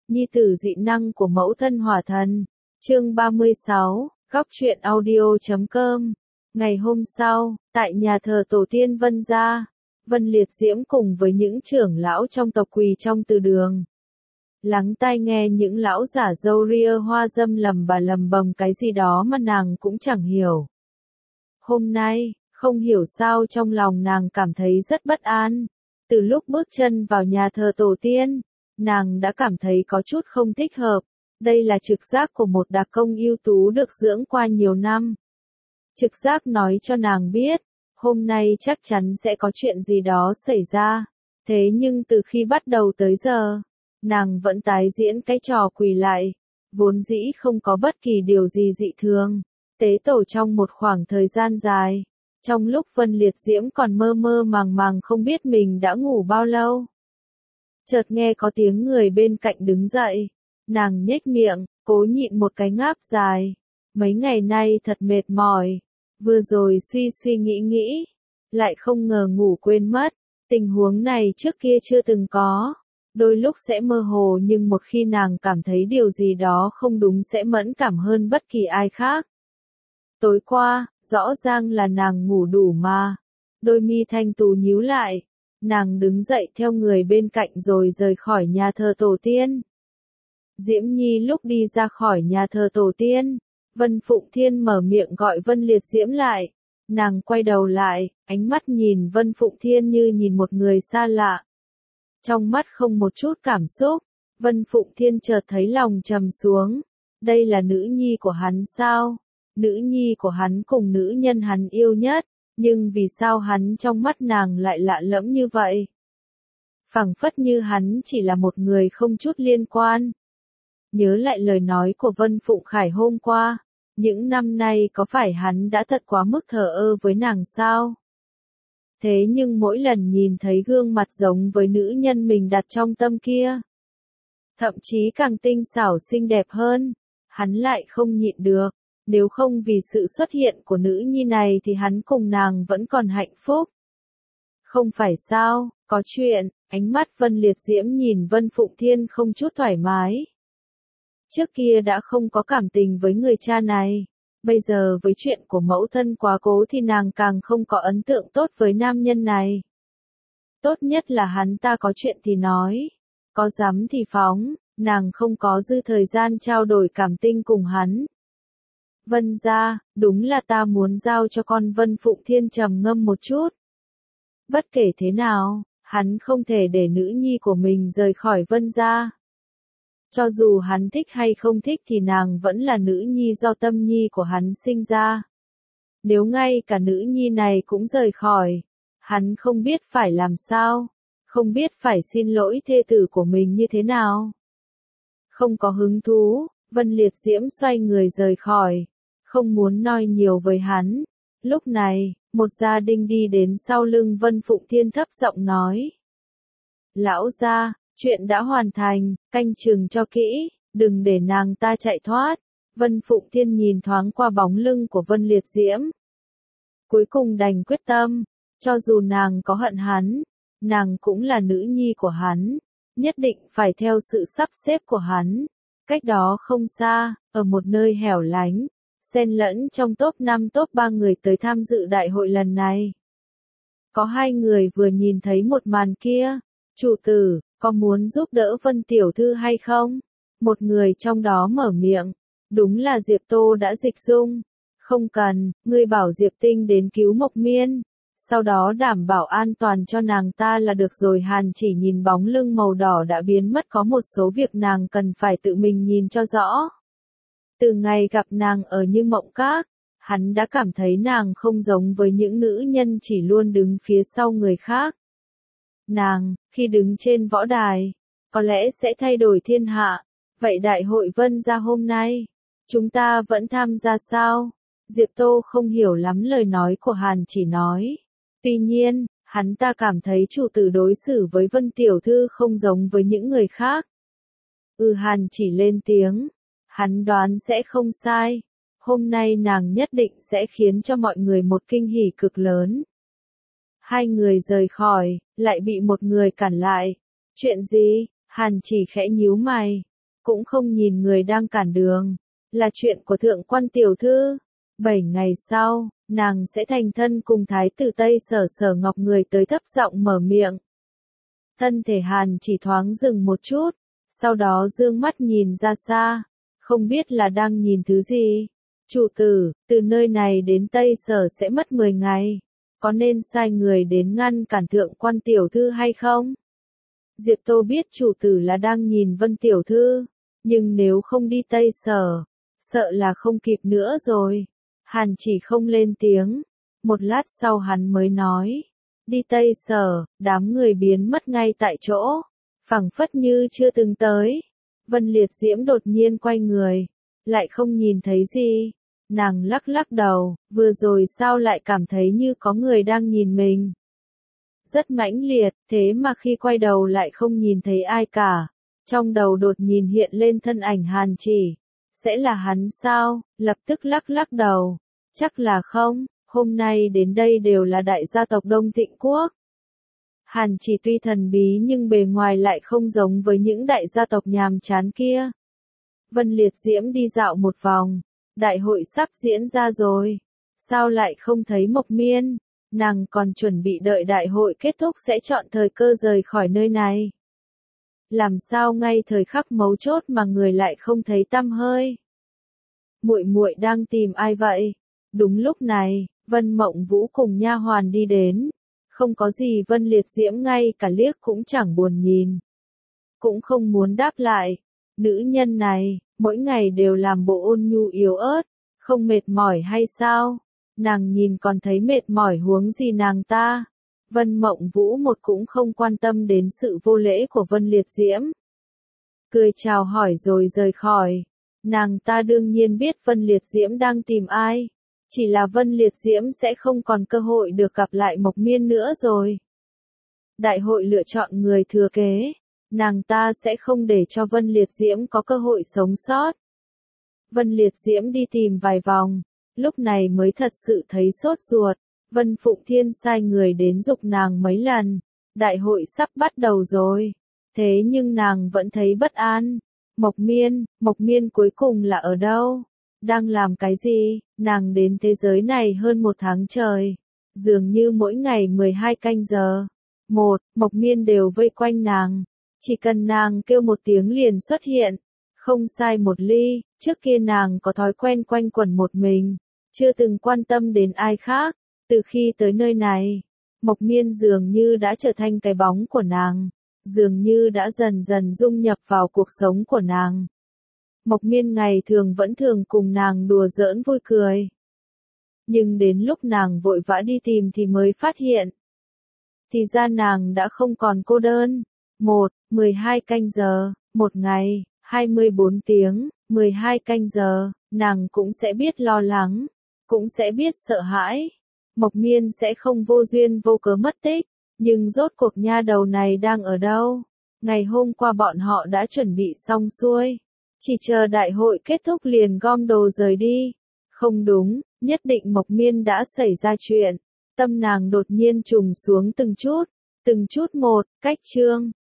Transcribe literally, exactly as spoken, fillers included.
Nhi tử dị năng của mẫu thân hỏa thần. Chương ba mươi sáu, góc truyện audio chấm com. Ngày hôm sau, tại nhà thờ tổ tiên Vân gia, Vân Liệt Diễm cùng với những trưởng lão trong tộc quỳ trong từ đường. Lắng tai nghe những lão giả râu ria hoa dâm lầm bà lầm bầm cái gì đó mà nàng cũng chẳng hiểu. Hôm nay, không hiểu sao trong lòng nàng cảm thấy rất bất an. Từ lúc bước chân vào nhà thờ tổ tiên, nàng đã cảm thấy có chút không thích hợp. Đây là trực giác của một đặc công ưu tú được dưỡng qua nhiều năm. Trực giác nói cho nàng biết, hôm nay chắc chắn sẽ có chuyện gì đó xảy ra. Thế nhưng từ khi bắt đầu tới giờ, nàng vẫn tái diễn cái trò quỳ lại. Vốn dĩ không có bất kỳ điều gì dị thường. Tế tổ trong một khoảng thời gian dài. Trong lúc Vân Liệt Diễm còn mơ mơ màng màng không biết mình đã ngủ bao lâu. Chợt nghe có tiếng người bên cạnh đứng dậy. Nàng nhếch miệng, cố nhịn một cái ngáp dài. Mấy ngày nay thật mệt mỏi. Vừa rồi suy suy nghĩ nghĩ. Lại không ngờ ngủ quên mất. Tình huống này trước kia chưa từng có. Đôi lúc sẽ mơ hồ nhưng một khi nàng cảm thấy điều gì đó không đúng sẽ mẫn cảm hơn bất kỳ ai khác. Tối qua, rõ ràng là nàng ngủ đủ mà. Đôi mi thanh tú nhíu lại. Nàng đứng dậy theo người bên cạnh rồi rời khỏi nhà thờ tổ tiên. Diễm Nhi lúc đi ra khỏi nhà thờ tổ tiên, Vân Phụng Thiên mở miệng gọi Vân Liệt Diễm lại. Nàng quay đầu lại, ánh mắt nhìn Vân Phụng Thiên như nhìn một người xa lạ. Trong mắt không một chút cảm xúc, Vân Phụng Thiên chợt thấy lòng trầm xuống. Đây là nữ nhi của hắn sao? Nữ nhi của hắn cùng nữ nhân hắn yêu nhất, nhưng vì sao hắn trong mắt nàng lại lạ lẫm như vậy? Phảng phất như hắn chỉ là một người không chút liên quan. Nhớ lại lời nói của Vân Phụng Khải hôm qua, những năm nay có phải hắn đã thật quá mức thờ ơ với nàng sao? Thế nhưng mỗi lần nhìn thấy gương mặt giống với nữ nhân mình đặt trong tâm kia, thậm chí càng tinh xảo xinh đẹp hơn, hắn lại không nhịn được. Nếu không vì sự xuất hiện của nữ nhi này thì hắn cùng nàng vẫn còn hạnh phúc. Không phải sao, có chuyện, ánh mắt Vân Liệt Diễm nhìn Vân Phụng Thiên không chút thoải mái. Trước kia đã không có cảm tình với người cha này. Bây giờ với chuyện của mẫu thân quá cố thì nàng càng không có ấn tượng tốt với nam nhân này. Tốt nhất là hắn ta có chuyện thì nói. Có dám thì phóng, nàng không có dư thời gian trao đổi cảm tình cùng hắn. Vân gia, đúng là ta muốn giao cho con. Vân Phụng Thiên trầm ngâm một chút. Bất kể thế nào, hắn không thể để nữ nhi của mình rời khỏi Vân gia. Cho dù hắn thích hay không thích thì nàng vẫn là nữ nhi do tâm nhi của hắn sinh ra. Nếu ngay cả nữ nhi này cũng rời khỏi, hắn không biết phải làm sao, không biết phải xin lỗi thê tử của mình như thế nào. Không có hứng thú, Vân Liệt Diễm xoay người rời khỏi, không muốn nói nhiều với hắn. Lúc này, một gia đình đi đến sau lưng Vân Phụng Thiên thấp giọng nói. Lão gia, chuyện đã hoàn thành, canh chừng cho kỹ, đừng để nàng ta chạy thoát. Vân Phụng Thiên nhìn thoáng qua bóng lưng của Vân Liệt Diễm. Cuối cùng đành quyết tâm, cho dù nàng có hận hắn, nàng cũng là nữ nhi của hắn, nhất định phải theo sự sắp xếp của hắn. Cách đó không xa, ở một nơi hẻo lánh, xen lẫn trong top năm top ba người tới tham dự đại hội lần này. Có hai người vừa nhìn thấy một màn kia. Chủ tử, có muốn giúp đỡ Vân tiểu thư hay không? Một người trong đó mở miệng. Đúng là Diệp Tô đã dịch dung. Không cần, ngươi bảo Diệp Tinh đến cứu Mộc Miên. Sau đó đảm bảo an toàn cho nàng ta là được rồi. Hàn chỉ nhìn bóng lưng màu đỏ đã biến mất, có một số việc nàng cần phải tự mình nhìn cho rõ. Từ ngày gặp nàng ở Như Mộng Các, hắn đã cảm thấy nàng không giống với những nữ nhân chỉ luôn đứng phía sau người khác. Nàng, khi đứng trên võ đài, có lẽ sẽ thay đổi thiên hạ. Vậy đại hội Vân gia hôm nay, chúng ta vẫn tham gia sao? Diệp Tô không hiểu lắm lời nói của Hàn chỉ nói. Tuy nhiên, hắn ta cảm thấy chủ tử đối xử với Vân tiểu thư không giống với những người khác. Ừ, Hàn chỉ lên tiếng. Hắn đoán sẽ không sai. Hôm nay nàng nhất định sẽ khiến cho mọi người một kinh hỉ cực lớn. Hai người rời khỏi, lại bị một người cản lại. Chuyện gì? Hàn chỉ khẽ nhíu mày. cũng không nhìn người đang cản đường. Là chuyện của thượng quan tiểu thư. Bảy ngày sau, nàng sẽ thành thân cùng thái tử Tây Sở Sở Ngọc, người tới thấp giọng mở miệng. Thân thể Hàn chỉ thoáng dừng một chút, sau đó dương mắt nhìn ra xa, không biết là đang nhìn thứ gì. Chủ tử, từ nơi này đến Tây Sở sẽ mất mười ngày, có nên sai người đến ngăn cản thượng quan tiểu thư hay không? Diệp Tô biết chủ tử là đang nhìn Vân tiểu thư, nhưng nếu không đi Tây Sở, sợ là không kịp nữa rồi. Hàn chỉ không lên tiếng, một lát sau hắn mới nói, đi Tây Sở, đám người biến mất ngay tại chỗ, phảng phất như chưa từng tới. Vân Liệt Diễm đột nhiên quay người, lại không nhìn thấy gì. Nàng lắc lắc đầu, vừa rồi sao lại cảm thấy như có người đang nhìn mình. Rất mãnh liệt, thế mà khi quay đầu lại không nhìn thấy ai cả. Trong đầu đột nhiên hiện lên thân ảnh Hàn Chỉ. Sẽ là hắn sao? Lập tức lắc lắc đầu. Chắc là không, hôm nay đến đây đều là đại gia tộc Đông Thịnh Quốc. Hàn Chỉ tuy thần bí nhưng bề ngoài lại không giống với những đại gia tộc nhàm chán kia. Vân Liệt Diễm đi dạo một vòng. Đại hội sắp diễn ra rồi. Sao lại không thấy Mộc Miên? Nàng còn chuẩn bị đợi đại hội kết thúc sẽ chọn thời cơ rời khỏi nơi này. Làm sao ngay thời khắc mấu chốt mà người lại không thấy tăm hơi? Muội muội đang tìm ai vậy? Đúng lúc này, Vân Mộng Vũ cùng nha hoàn đi đến. Không có gì, Vân Liệt Diễm ngay cả liếc cũng chẳng buồn nhìn. Cũng không muốn đáp lại. Nữ nhân này, mỗi ngày đều làm bộ ôn nhu yếu ớt, không mệt mỏi hay sao? Nàng nhìn còn thấy mệt mỏi huống gì nàng ta. Vân Mộng Vũ một cũng không quan tâm đến sự vô lễ của Vân Liệt Diễm. Cười chào hỏi rồi rời khỏi. Nàng ta đương nhiên biết Vân Liệt Diễm đang tìm ai. Chỉ là Vân Liệt Diễm sẽ không còn cơ hội được gặp lại Mộc Miên nữa rồi. Đại hội lựa chọn người thừa kế. Nàng ta sẽ không để cho Vân Liệt Diễm có cơ hội sống sót. Vân Liệt Diễm đi tìm vài vòng, lúc này mới thật sự thấy sốt ruột. Vân Phụng Thiên sai người đến giục nàng mấy lần. Đại hội sắp bắt đầu rồi. Thế nhưng nàng vẫn thấy bất an. Mộc Miên, Mộc Miên cuối cùng là ở đâu? Đang làm cái gì? Nàng đến thế giới này hơn một tháng trời. Dường như mỗi ngày mười hai canh giờ. Một, Mộc Miên đều vây quanh nàng. Chỉ cần nàng kêu một tiếng liền xuất hiện. Không sai một ly, trước kia nàng có thói quen quanh quẩn một mình. Chưa từng quan tâm đến ai khác. Từ khi tới nơi này, Mộc Miên dường như đã trở thành cái bóng của nàng. Dường như đã dần dần dung nhập vào cuộc sống của nàng. Mộc Miên ngày thường vẫn thường cùng nàng đùa giỡn vui cười. Nhưng đến lúc nàng vội vã đi tìm thì mới phát hiện. Thì ra nàng đã không còn cô đơn. Một, mười hai canh giờ, một ngày, hai mươi bốn tiếng, mười hai canh giờ, nàng cũng sẽ biết lo lắng, cũng sẽ biết sợ hãi. Mộc Miên sẽ không vô duyên vô cớ mất tích, nhưng rốt cuộc nha đầu này đang ở đâu? Ngày hôm qua bọn họ đã chuẩn bị xong xuôi, chỉ chờ đại hội kết thúc liền gom đồ rời đi. Không đúng, nhất định Mộc Miên đã xảy ra chuyện. Tâm nàng đột nhiên trùng xuống từng chút, từng chút một, cách chương